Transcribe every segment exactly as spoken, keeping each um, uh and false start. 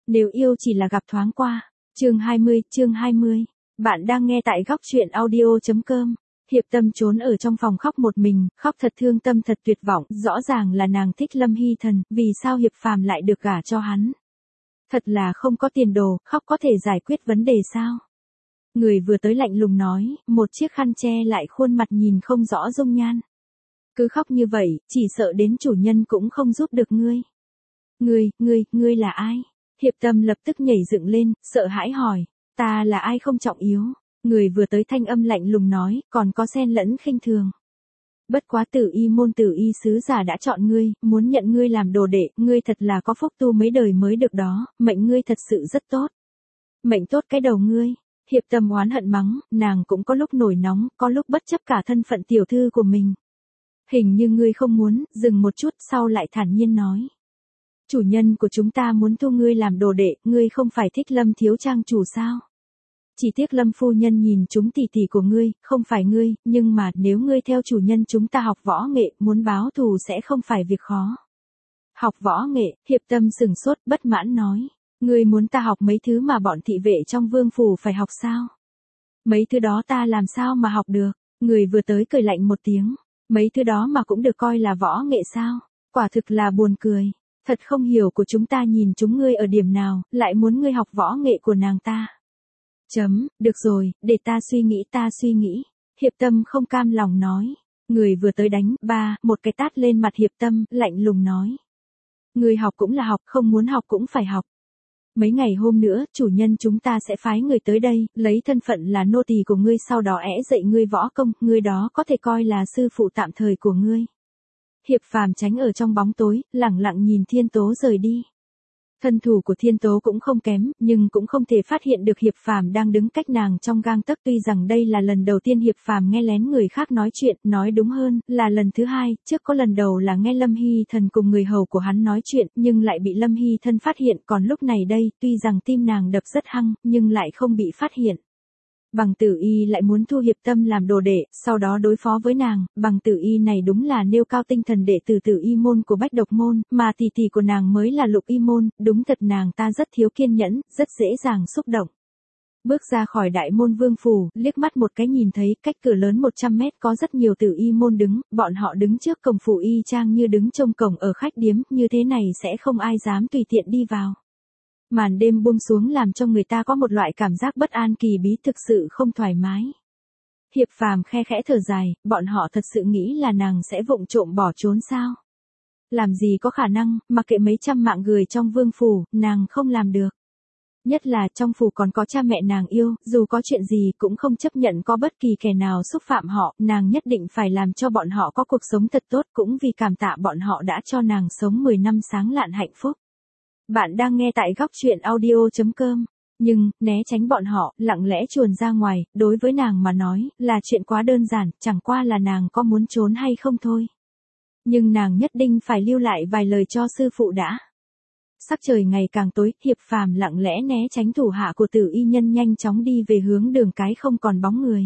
Nếu yêu chỉ là gặp thoáng qua. Chương hai mươi, chương hai mươi. Bạn đang nghe tại góc truyện audio chấm com. Hiệp Tâm trốn ở trong phòng khóc một mình, khóc thật thương tâm thật tuyệt vọng, rõ ràng là nàng thích Lâm Hy Thần, vì sao Hiệp Phàm lại được gả cho hắn? Thật là không có tiền đồ, khóc có thể giải quyết vấn đề sao? Người vừa tới lạnh lùng nói, một chiếc khăn che lại khuôn mặt nhìn không rõ dung nhan. Cứ khóc như vậy, chỉ sợ đến chủ nhân cũng không giúp được ngươi. Ngươi, ngươi, ngươi là ai? Hiệp Tâm lập tức nhảy dựng lên, sợ hãi hỏi, ta là ai không trọng yếu. Người vừa tới thanh âm lạnh lùng nói, còn có xen lẫn khinh thường. Bất quá Tử Y môn Tử Y sứ giả đã chọn ngươi, muốn nhận ngươi làm đồ đệ, ngươi thật là có phúc tu mấy đời mới được đó, mệnh ngươi thật sự rất tốt. Mệnh tốt cái đầu ngươi. Hiệp Tâm oán hận mắng, nàng cũng có lúc nổi nóng, có lúc bất chấp cả thân phận tiểu thư của mình. Hình như ngươi không muốn, dừng một chút sau lại thản nhiên nói. Chủ nhân của chúng ta muốn thu ngươi làm đồ đệ, ngươi không phải thích Lâm thiếu trang chủ sao? Chỉ tiếc Lâm phu nhân nhìn chúng tỷ tỷ của ngươi, không phải ngươi, nhưng mà nếu ngươi theo chủ nhân chúng ta học võ nghệ, muốn báo thù sẽ không phải việc khó. Học võ nghệ, Hiệp Tâm sừng sốt, bất mãn nói. Ngươi muốn ta học mấy thứ mà bọn thị vệ trong vương phủ phải học sao? Mấy thứ đó ta làm sao mà học được? Người vừa tới cười lạnh một tiếng. Mấy thứ đó mà cũng được coi là võ nghệ sao? Quả thực là buồn cười. Thật không hiểu của chúng ta nhìn chúng ngươi ở điểm nào, lại muốn ngươi học võ nghệ của nàng ta. Chấm, được rồi, để ta suy nghĩ ta suy nghĩ. Hiệp Tâm không cam lòng nói. Người vừa tới đánh, ba, một cái tát lên mặt Hiệp Tâm, lạnh lùng nói. Người học cũng là học, không muốn học cũng phải học. Mấy ngày hôm nữa, chủ nhân chúng ta sẽ phái người tới đây, lấy thân phận là nô tỳ của ngươi sau đó ẽ dạy ngươi võ công, ngươi đó có thể coi là sư phụ tạm thời của ngươi. Hiệp Phàm tránh ở trong bóng tối, lẳng lặng nhìn Thiên Tố rời đi. Thân thủ của Thiên Tố cũng không kém, nhưng cũng không thể phát hiện được Hiệp Phàm đang đứng cách nàng trong gang tấc, tuy rằng đây là lần đầu tiên Hiệp Phàm nghe lén người khác nói chuyện, nói đúng hơn, là lần thứ hai, trước có lần đầu là nghe Lâm Hy Thần cùng người hầu của hắn nói chuyện, nhưng lại bị Lâm Hy Thần phát hiện, còn lúc này đây, tuy rằng tim nàng đập rất hăng, nhưng lại không bị phát hiện. Bằng Tử Y lại muốn thu Hiệp Tâm làm đồ đệ, sau đó đối phó với nàng, Bằng Tử Y này đúng là nêu cao tinh thần đệ tử Tử Y môn của Bách Độc môn, mà tỷ tỷ của nàng mới là Lục Y môn, đúng thật nàng ta rất thiếu kiên nhẫn, rất dễ dàng xúc động. Bước ra khỏi đại môn vương phủ, liếc mắt một cái nhìn thấy cách cửa lớn một trăm mét có rất nhiều Tử Y môn đứng, bọn họ đứng trước cổng phủ y trang như đứng trông cổng ở khách điếm, như thế này sẽ không ai dám tùy tiện đi vào. Màn đêm buông xuống làm cho người ta có một loại cảm giác bất an kỳ bí, thực sự không thoải mái. Hiệp Phàm khe khẽ thở dài, bọn họ thật sự nghĩ là nàng sẽ vụng trộm bỏ trốn sao? Làm gì có khả năng, mặc kệ mấy trăm mạng người trong vương phủ, nàng không làm được. Nhất là trong phủ còn có cha mẹ nàng yêu, dù có chuyện gì cũng không chấp nhận có bất kỳ kẻ nào xúc phạm họ, nàng nhất định phải làm cho bọn họ có cuộc sống thật tốt, cũng vì cảm tạ bọn họ đã cho nàng sống mười năm sáng lạn hạnh phúc. Bạn đang nghe tại góc truyện audio chấm com. Nhưng, né tránh bọn họ, lặng lẽ chuồn ra ngoài, đối với nàng mà nói, là chuyện quá đơn giản, chẳng qua là nàng có muốn trốn hay không thôi. Nhưng nàng nhất định phải lưu lại vài lời cho sư phụ đã. Sắc trời ngày càng tối, Hiệp Phàm lặng lẽ né tránh thủ hạ của Tử Y nhân nhanh chóng đi về hướng đường cái không còn bóng người.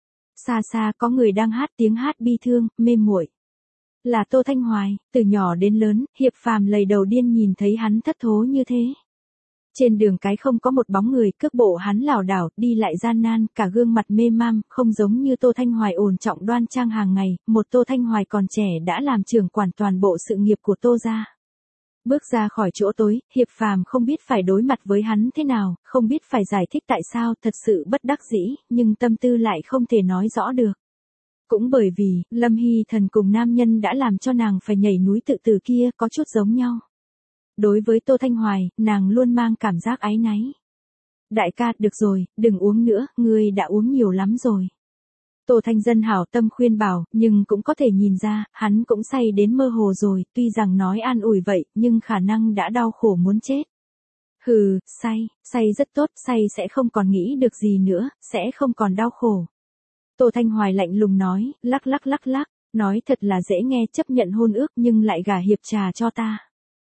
Xa xa có người đang hát tiếng hát bi thương, mê muội. Là Tô Thanh Hoài, từ nhỏ đến lớn, Hiệp Phàm lần đầu điên nhìn thấy hắn thất thố như thế. Trên đường cái không có một bóng người, cước bộ hắn lảo đảo, đi lại gian nan, cả gương mặt mê mam, không giống như Tô Thanh Hoài ổn trọng đoan trang hàng ngày, một Tô Thanh Hoài còn trẻ đã làm trưởng quản toàn bộ sự nghiệp của Tô gia. Bước ra khỏi chỗ tối, Hiệp Phàm không biết phải đối mặt với hắn thế nào, không biết phải giải thích tại sao, thật sự bất đắc dĩ, nhưng tâm tư lại không thể nói rõ được. Cũng bởi vì, Lâm Hy Thần cùng nam nhân đã làm cho nàng phải nhảy núi tự tử kia có chút giống nhau. Đối với Tô Thanh Hoài, nàng luôn mang cảm giác áy náy. Đại ca, được rồi, đừng uống nữa, ngươi đã uống nhiều lắm rồi. Tô Thanh Dân hảo tâm khuyên bảo, nhưng cũng có thể nhìn ra, hắn cũng say đến mơ hồ rồi, tuy rằng nói an ủi vậy, nhưng khả năng đã đau khổ muốn chết. Hừ, say, say rất tốt, say sẽ không còn nghĩ được gì nữa, sẽ không còn đau khổ. Tô Thanh Hoài lạnh lùng nói, lắc lắc lắc lắc, nói thật là dễ nghe, chấp nhận hôn ước nhưng lại gả Hiệp Trà cho ta.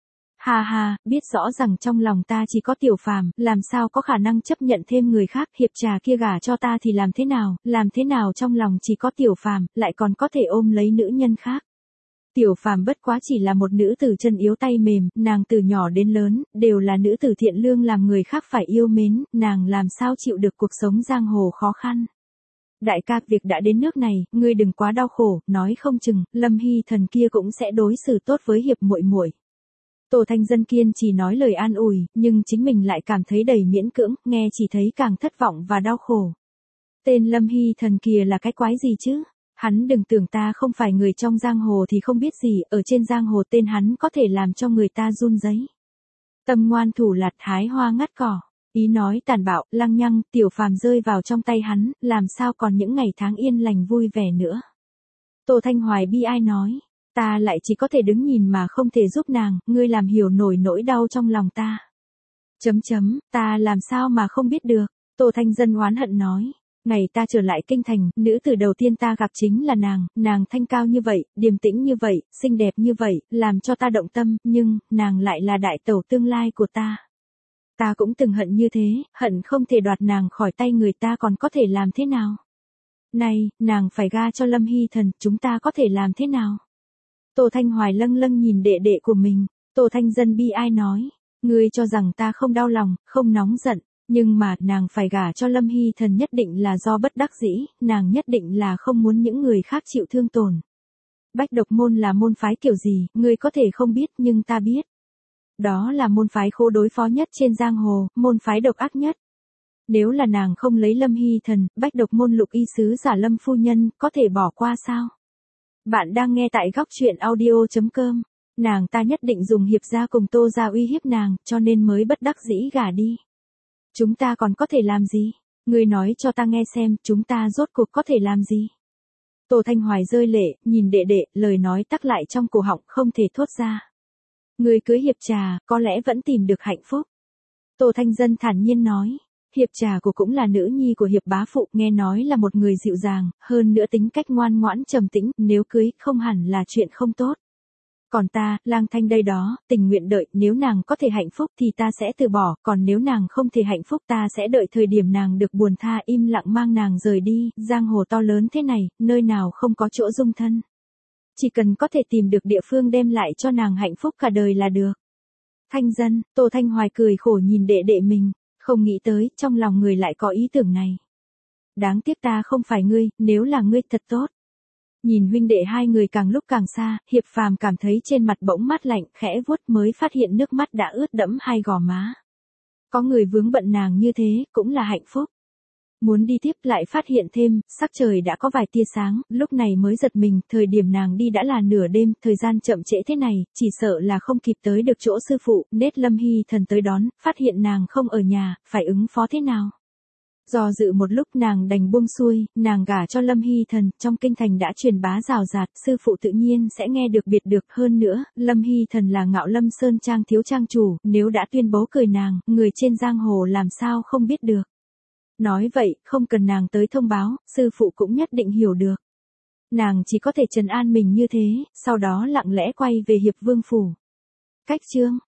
Ha ha, biết rõ rằng trong lòng ta chỉ có Tiểu Phàm, làm sao có khả năng chấp nhận thêm người khác, Hiệp Trà kia gả cho ta thì làm thế nào, làm thế nào trong lòng chỉ có Tiểu Phàm, lại còn có thể ôm lấy nữ nhân khác. Tiểu Phàm bất quá chỉ là một nữ tử chân yếu tay mềm, nàng từ nhỏ đến lớn, đều là nữ tử thiện lương làm người khác phải yêu mến, nàng làm sao chịu được cuộc sống giang hồ khó khăn. Đại ca, việc đã đến nước này, ngươi đừng quá đau khổ, nói không chừng, Lâm Hy Thần kia cũng sẽ đối xử tốt với hiệp muội muội. Tô Thanh Dân kiên chỉ nói lời an ủi, nhưng chính mình lại cảm thấy đầy miễn cưỡng, nghe chỉ thấy càng thất vọng và đau khổ. Tên Lâm Hy Thần kia là cái quái gì chứ? Hắn đừng tưởng ta không phải người trong giang hồ thì không biết gì, ở trên giang hồ tên hắn có thể làm cho người ta run rẩy. Tâm ngoan thủ lạt, hái hoa ngắt cỏ. Ý nói tàn bạo, lăng nhăng, Tiểu Phàm rơi vào trong tay hắn, làm sao còn những ngày tháng yên lành vui vẻ nữa. Tô Thanh Hoài bi ai nói, ta lại chỉ có thể đứng nhìn mà không thể giúp nàng, ngươi làm hiểu nổi nỗi đau trong lòng ta. Chấm chấm, ta làm sao mà không biết được, Tô Thanh Dân oán hận nói. Ngày ta trở lại kinh thành, nữ tử đầu tiên ta gặp chính là nàng, nàng thanh cao như vậy, điềm tĩnh như vậy, xinh đẹp như vậy, làm cho ta động tâm, nhưng, nàng lại là đại tẩu tương lai của ta. Ta cũng từng hận như thế, hận không thể đoạt nàng khỏi tay người ta, còn có thể làm thế nào? Này, nàng phải ga cho Lâm Hy Thần, chúng ta có thể làm thế nào? Tô Thanh Hoài lâng lâng nhìn đệ đệ của mình, Tô Thanh Dân bi ai nói, ngươi cho rằng ta không đau lòng, không nóng giận, nhưng mà, nàng phải gả cho Lâm Hy Thần nhất định là do bất đắc dĩ, nàng nhất định là không muốn những người khác chịu thương tổn. Bách độc môn là môn phái kiểu gì, ngươi có thể không biết nhưng ta biết. Đó là môn phái khô đối phó nhất trên giang hồ, môn phái độc ác nhất. Nếu là nàng không lấy Lâm Hy Thần, bách độc môn lục y sứ giả Lâm phu nhân, có thể bỏ qua sao? Bạn đang nghe tại góc truyện audio chấm com. Nàng ta nhất định dùng Hiệp gia cùng Tô gia uy hiếp nàng, cho nên mới bất đắc dĩ gả đi. Chúng ta còn có thể làm gì? Ngươi nói cho ta nghe xem, chúng ta rốt cuộc có thể làm gì? Tô Thanh Hoài rơi lệ, nhìn đệ đệ, lời nói tắc lại trong cổ họng, không thể thốt ra. Ngươi cưới Hiệp Trà, có lẽ vẫn tìm được hạnh phúc. Tô Thanh Dân thản nhiên nói, Hiệp Trà của cũng là nữ nhi của Hiệp bá phụ, nghe nói là một người dịu dàng, hơn nữa tính cách ngoan ngoãn trầm tĩnh, nếu cưới, không hẳn là chuyện không tốt. Còn ta, Lang Thanh đây đó, tình nguyện đợi, nếu nàng có thể hạnh phúc thì ta sẽ từ bỏ, còn nếu nàng không thể hạnh phúc ta sẽ đợi thời điểm nàng được buồn tha, im lặng mang nàng rời đi, giang hồ to lớn thế này, nơi nào không có chỗ dung thân. Chỉ cần có thể tìm được địa phương đem lại cho nàng hạnh phúc cả đời là được. Thanh Dân, Tô Thanh Hoài cười khổ nhìn đệ đệ mình, không nghĩ tới, trong lòng người lại có ý tưởng này. Đáng tiếc ta không phải ngươi, nếu là ngươi thật tốt. Nhìn huynh đệ hai người càng lúc càng xa, Hiệp Phàm cảm thấy trên mặt bỗng mát lạnh, khẽ vuốt mới phát hiện nước mắt đã ướt đẫm hai gò má. Có người vướng bận nàng như thế, cũng là hạnh phúc. Muốn đi tiếp lại phát hiện thêm, sắc trời đã có vài tia sáng, lúc này mới giật mình, thời điểm nàng đi đã là nửa đêm, thời gian chậm trễ thế này, chỉ sợ là không kịp tới được chỗ sư phụ, nết Lâm Hy Thần tới đón, phát hiện nàng không ở nhà, phải ứng phó thế nào. Do dự một lúc nàng đành buông xuôi, nàng gả cho Lâm Hy Thần, trong kinh thành đã truyền bá rào rạt, sư phụ tự nhiên sẽ nghe được biệt được hơn nữa, Lâm Hy Thần là Ngạo Lâm Sơn Trang thiếu trang chủ, nếu đã tuyên bố cười nàng, người trên giang hồ làm sao không biết được. Nói vậy, không cần nàng tới thông báo, sư phụ cũng nhất định hiểu được. Nàng chỉ có thể trấn an mình như thế, sau đó lặng lẽ quay về Hiệp Vương phủ. Cách chương